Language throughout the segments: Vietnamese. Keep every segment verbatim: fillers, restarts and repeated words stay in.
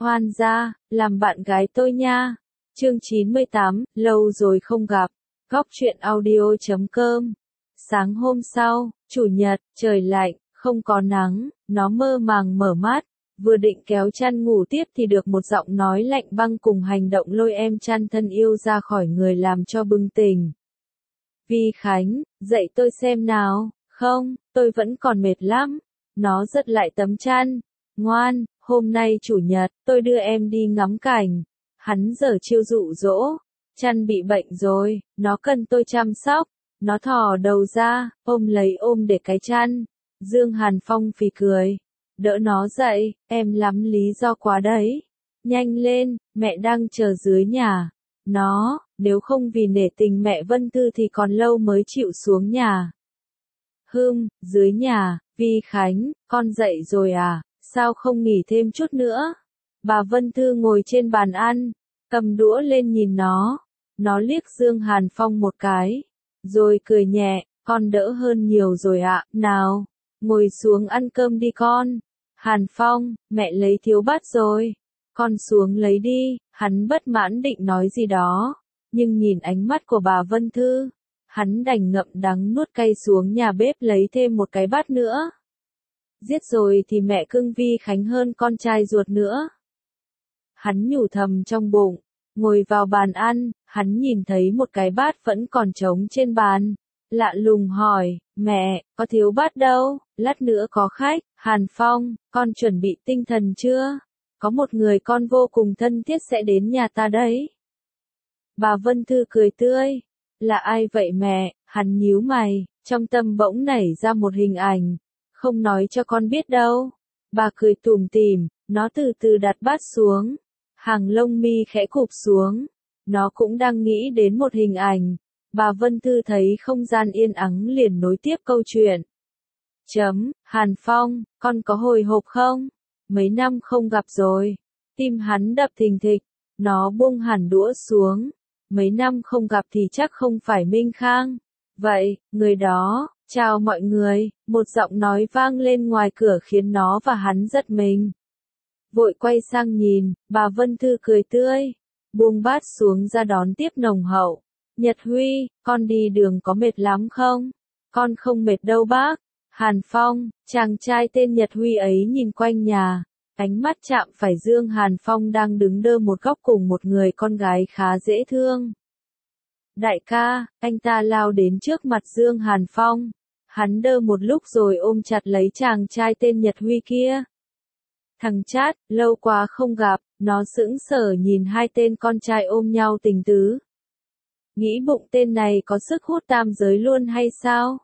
Hoan gia, làm bạn gái tôi nha. Chương chín mươi tám, lâu rồi không gặp. Góc truyện audio chấm com. Sáng hôm sau, chủ nhật, trời lạnh, không có nắng, nó mơ màng mở mắt, vừa định kéo chăn ngủ tiếp thì được một giọng nói lạnh băng cùng hành động lôi em chăn thân yêu ra khỏi người làm cho bừng tỉnh. Vi Khánh, dậy tôi xem nào. Không, tôi vẫn còn mệt lắm. Nó giật lại tấm chăn. Ngoan, hôm nay chủ nhật, tôi đưa em đi ngắm cảnh. Hắn giở chiêu dụ dỗ. Chăn bị bệnh rồi, nó cần tôi chăm sóc. Nó thò đầu ra, ôm lấy ôm để cái chăn. Dương Hàn Phong phì cười. Đỡ nó dậy, em lắm lý do quá đấy. Nhanh lên, mẹ đang chờ dưới nhà. Nó, nếu không vì nể tình mẹ Vân Thư thì còn lâu mới chịu xuống nhà. Hừm, dưới nhà, Vi Khánh, con dậy rồi à, sao không nghỉ thêm chút nữa? Bà Vân Thư ngồi trên bàn ăn, cầm đũa lên nhìn nó. Nó liếc Dương Hàn Phong một cái, rồi cười nhẹ, con đỡ hơn nhiều rồi ạ, nào, ngồi xuống ăn cơm đi con. Hàn Phong, mẹ lấy thiếu bát rồi. Con xuống lấy đi, hắn bất mãn định nói gì đó, nhưng nhìn ánh mắt của bà Vân Thư, hắn đành ngậm đắng nuốt cay xuống nhà bếp lấy thêm một cái bát nữa. Giết rồi thì mẹ cưng Vi Khánh hơn con trai ruột nữa. Hắn nhủ thầm trong bụng, ngồi vào bàn ăn, hắn nhìn thấy một cái bát vẫn còn trống trên bàn. Lạ lùng hỏi, mẹ, có thiếu bát đâu, lát nữa có khách. Hàn Phong, con chuẩn bị tinh thần chưa? Có một người con vô cùng thân thiết sẽ đến nhà ta đấy. Bà Vân Thư cười tươi. Là ai vậy mẹ? Hắn nhíu mày, trong tâm bỗng nảy ra một hình ảnh. Không nói cho con biết đâu. Bà cười tủm tỉm, nó từ từ đặt bát xuống. Hàng lông mi khẽ cụp xuống. Nó cũng đang nghĩ đến một hình ảnh. Bà Vân Thư thấy không gian yên ắng liền nối tiếp câu chuyện. Chấm, Hàn Phong, con có hồi hộp không? Mấy năm không gặp rồi. Tim hắn đập thình thịch. Nó buông hẳn đũa xuống. Mấy năm không gặp thì chắc không phải Minh Khang. Vậy, người đó, chào mọi người, một giọng nói vang lên ngoài cửa khiến nó và hắn giật mình. Vội quay sang nhìn, bà Vân Thư cười tươi, buông bát xuống ra đón tiếp nồng hậu. Nhật Huy, con đi đường có mệt lắm không? Con không mệt đâu bác. Hàn Phong, chàng trai tên Nhật Huy ấy nhìn quanh nhà, ánh mắt chạm phải Dương Hàn Phong đang đứng đơ một góc cùng một người con gái khá dễ thương. Đại ca, anh ta lao đến trước mặt Dương Hàn Phong. Hắn đơ một lúc rồi ôm chặt lấy chàng trai tên Nhật Huy kia. Thằng Chát, lâu quá không gặp, nó sững sờ nhìn hai tên con trai ôm nhau tình tứ. Nghĩ bụng tên này có sức hút tam giới luôn hay sao?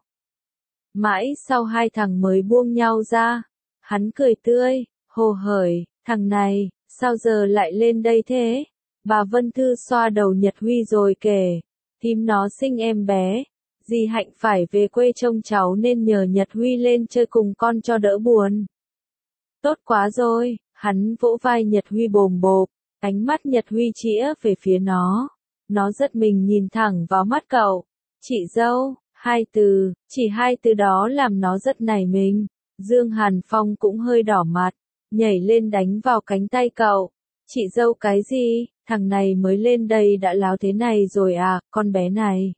Mãi sau hai thằng mới buông nhau ra. Hắn cười tươi, hồ hởi, thằng này, sao giờ lại lên đây thế? Bà Vân Thư xoa đầu Nhật Huy rồi kể. Thím nó sinh em bé. Dì Hạnh phải về quê trông cháu nên nhờ Nhật Huy lên chơi cùng con cho đỡ buồn. Tốt quá rồi, hắn vỗ vai Nhật Huy bồm bộp. Ánh mắt Nhật Huy chĩa về phía nó. Nó giật mình nhìn thẳng vào mắt cậu. Chị dâu, hai từ, chỉ hai từ đó làm nó rất nảy mình. Dương Hàn Phong cũng hơi đỏ mặt, nhảy lên đánh vào cánh tay cậu. Chị dâu cái gì, thằng này mới lên đây đã láo thế này rồi à, con bé này.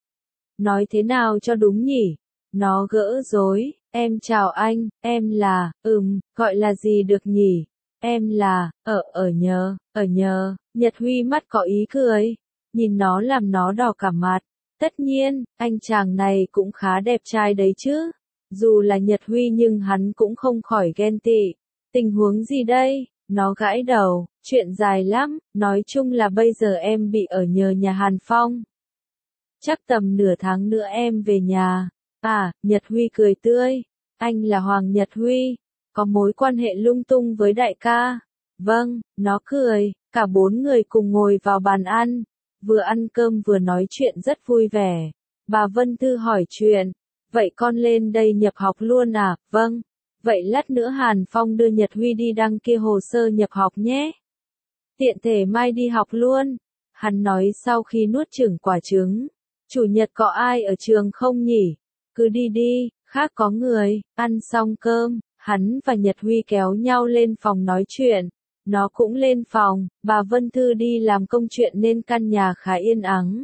Nói thế nào cho đúng nhỉ? Nó gỡ rối, em chào anh, em là, ừm, gọi là gì được nhỉ? Em là, ở, ở nhờ, ở nhờ, Nhật Huy mắt có ý cười. Nhìn nó làm nó đỏ cả mặt. Tất nhiên, anh chàng này cũng khá đẹp trai đấy chứ. Dù là Nhật Huy nhưng hắn cũng không khỏi ghen tị. Tình huống gì đây? Nó gãi đầu, chuyện dài lắm, nói chung là bây giờ em bị ở nhờ nhà Hàn Phong. Chắc tầm nửa tháng nữa em về nhà. À, Nhật Huy cười tươi. Anh là Hoàng Nhật Huy. Có mối quan hệ lung tung với đại ca. Vâng, nó cười. Cả bốn người cùng ngồi vào bàn ăn. Vừa ăn cơm vừa nói chuyện rất vui vẻ. Bà Vân Thư hỏi chuyện. Vậy con lên đây nhập học luôn à? Vâng. Vậy lát nữa Hàn Phong đưa Nhật Huy đi đăng ký hồ sơ nhập học nhé. Tiện thể mai đi học luôn. Hắn nói sau khi nuốt chửng quả trứng. Chủ nhật có ai ở trường không nhỉ? Cứ đi đi, khác có người. Ăn xong cơm, hắn và Nhật Huy kéo nhau lên phòng nói chuyện. Nó cũng lên phòng, bà Vân Thư đi làm công chuyện nên căn nhà khá yên ắng.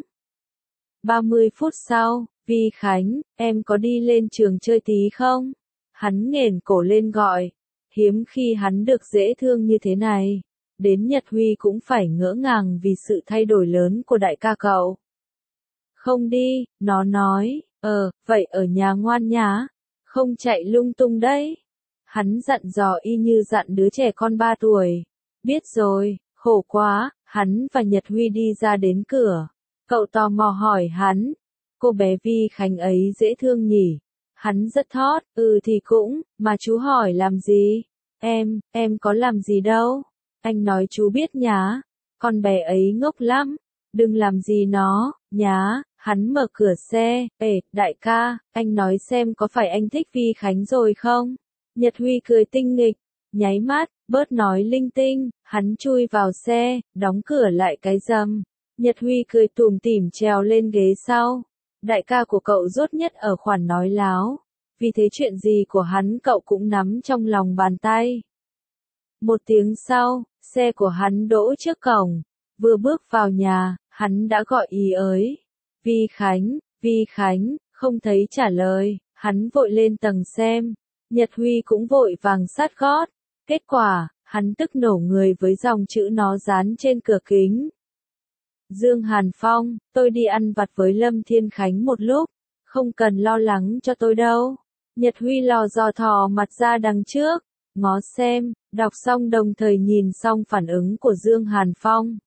ba mươi phút sau, Vi Khánh, em có đi lên trường chơi tí không? Hắn nghển cổ lên gọi. Hiếm khi hắn được dễ thương như thế này. Đến Nhật Huy cũng phải ngỡ ngàng vì sự thay đổi lớn của đại ca cậu. Không đi, nó nói, ờ, vậy ở nhà ngoan nhá, không chạy lung tung đấy. Hắn dặn dò y như dặn đứa trẻ con ba tuổi. Biết rồi, khổ quá, hắn và Nhật Huy đi ra đến cửa. Cậu tò mò hỏi hắn, cô bé Vi Khánh ấy dễ thương nhỉ? Hắn rất thót, ừ thì cũng, mà chú hỏi làm gì? Em, em có làm gì đâu. Anh nói chú biết nhá, con bé ấy ngốc lắm, đừng làm gì nó, nhá. Hắn mở cửa xe, ê, đại ca, anh nói xem có phải anh thích Vi Khánh rồi không? Nhật Huy cười tinh nghịch, nháy mắt, bớt nói linh tinh, hắn chui vào xe, đóng cửa lại cái rầm. Nhật Huy cười tủm tỉm trèo lên ghế sau. Đại ca của cậu dốt nhất ở khoản nói láo, vì thế chuyện gì của hắn cậu cũng nắm trong lòng bàn tay. Một tiếng sau, xe của hắn đỗ trước cổng, vừa bước vào nhà, hắn đã gọi ý ới. Vi Khánh, Vi Khánh, không thấy trả lời, hắn vội lên tầng xem. Nhật Huy cũng vội vàng sát gót. Kết quả, hắn tức nổ người với dòng chữ nó dán trên cửa kính. Dương Hàn Phong, tôi đi ăn vặt với Lâm Thiên Khánh một lúc, không cần lo lắng cho tôi đâu. Nhật Huy lò dò thò mặt ra đằng trước, ngó xem, đọc xong đồng thời nhìn xong phản ứng của Dương Hàn Phong.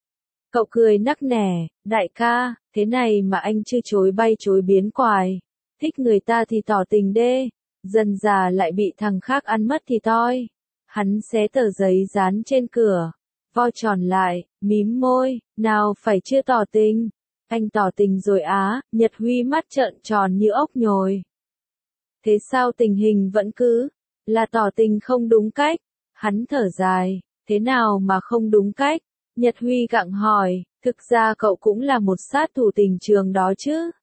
Cậu cười nắc nẻ, đại ca, thế này mà anh chưa chối bay chối biến quài. Thích người ta thì tỏ tình đê, dần già lại bị thằng khác ăn mất thì toi. Hắn xé tờ giấy dán trên cửa, vo tròn lại, mím môi, nào phải chưa tỏ tình. Anh tỏ tình rồi á, Nhật Huy mắt trợn tròn như ốc nhồi. Thế sao tình hình vẫn cứ là tỏ tình không đúng cách? Hắn thở dài, thế nào mà không đúng cách? Nhật Huy gặng hỏi, thực ra cậu cũng là một sát thủ tình trường đó chứ.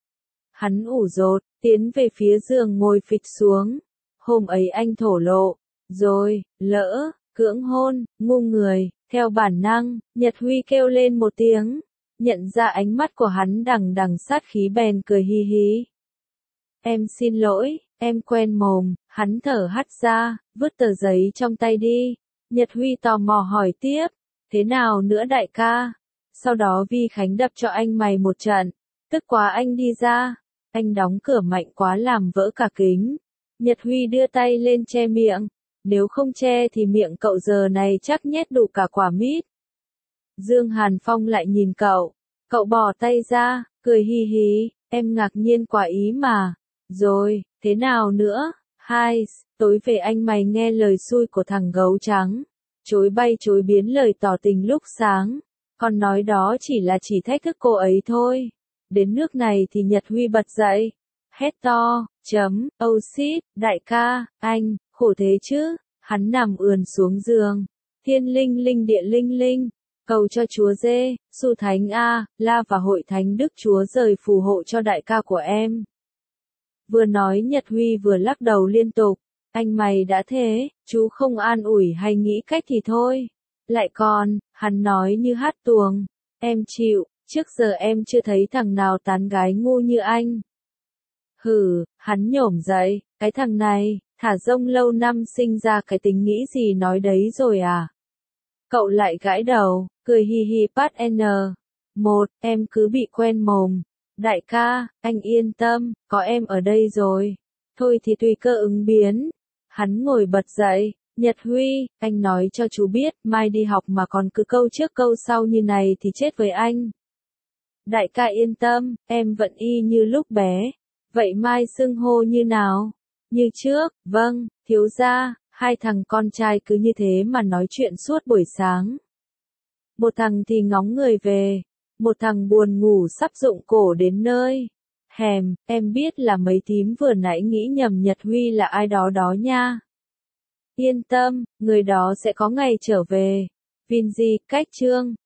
Hắn ủ rột, tiến về phía giường ngồi phịch xuống. Hôm ấy anh thổ lộ, rồi, lỡ, cưỡng hôn, ngu người, theo bản năng, Nhật Huy kêu lên một tiếng. Nhận ra ánh mắt của hắn đằng đằng sát khí bèn cười hi hí. Em xin lỗi, em quen mồm, hắn thở hắt ra, vứt tờ giấy trong tay đi. Nhật Huy tò mò hỏi tiếp, thế nào nữa đại ca? Sau đó Vi Khánh đập cho anh mày một trận, tức quá anh đi ra, anh đóng cửa mạnh quá làm vỡ cả kính. Nhật Huy đưa tay lên che miệng, nếu không che thì miệng cậu giờ này chắc nhét đủ cả quả mít. Dương Hàn Phong lại nhìn cậu, cậu bỏ tay ra, cười hi hí, em ngạc nhiên quả ý mà. Rồi, thế nào nữa? Hai, tối về anh mày nghe lời xui của thằng gấu trắng, chối bay chối biến lời tỏ tình lúc sáng, còn nói đó chỉ là chỉ thách thức cô ấy thôi. Đến nước này thì Nhật Huy bật dậy, hét to, chấm, oh shit, đại ca, anh, khổ thế chứ. Hắn nằm ườn xuống giường, thiên linh linh địa linh linh, cầu cho chúa dê, su thánh A, La và hội thánh đức chúa rời phù hộ cho đại ca của em. Vừa nói Nhật Huy vừa lắc đầu liên tục, anh mày đã thế, chú không an ủi hay nghĩ cách thì thôi. Lại còn, hắn nói như hát tuồng, em chịu, trước giờ em chưa thấy thằng nào tán gái ngu như anh. Hừ, hắn nhổm dậy, cái thằng này, thả rông lâu năm sinh ra cái tính nghĩ gì nói đấy rồi à. Cậu lại gãi đầu, cười hi hi pat n. Một, em cứ bị quen mồm. Đại ca, anh yên tâm, có em ở đây rồi. Thôi thì tùy cơ ứng biến. Hắn ngồi bật dậy, Nhật Huy, anh nói cho chú biết, mai đi học mà còn cứ câu trước câu sau như này thì chết với anh. Đại ca yên tâm, em vẫn y như lúc bé. Vậy mai xưng hô như nào? Như trước, vâng, thiếu gia. Hai thằng con trai cứ như thế mà nói chuyện suốt buổi sáng. Một thằng thì ngóng người về, một thằng buồn ngủ sắp rụng cổ đến nơi. Hèm, em biết là mấy thím vừa nãy nghĩ nhầm Nhật Huy là ai đó đó nha. Yên tâm, người đó sẽ có ngày trở về. Vinzy, cách chương.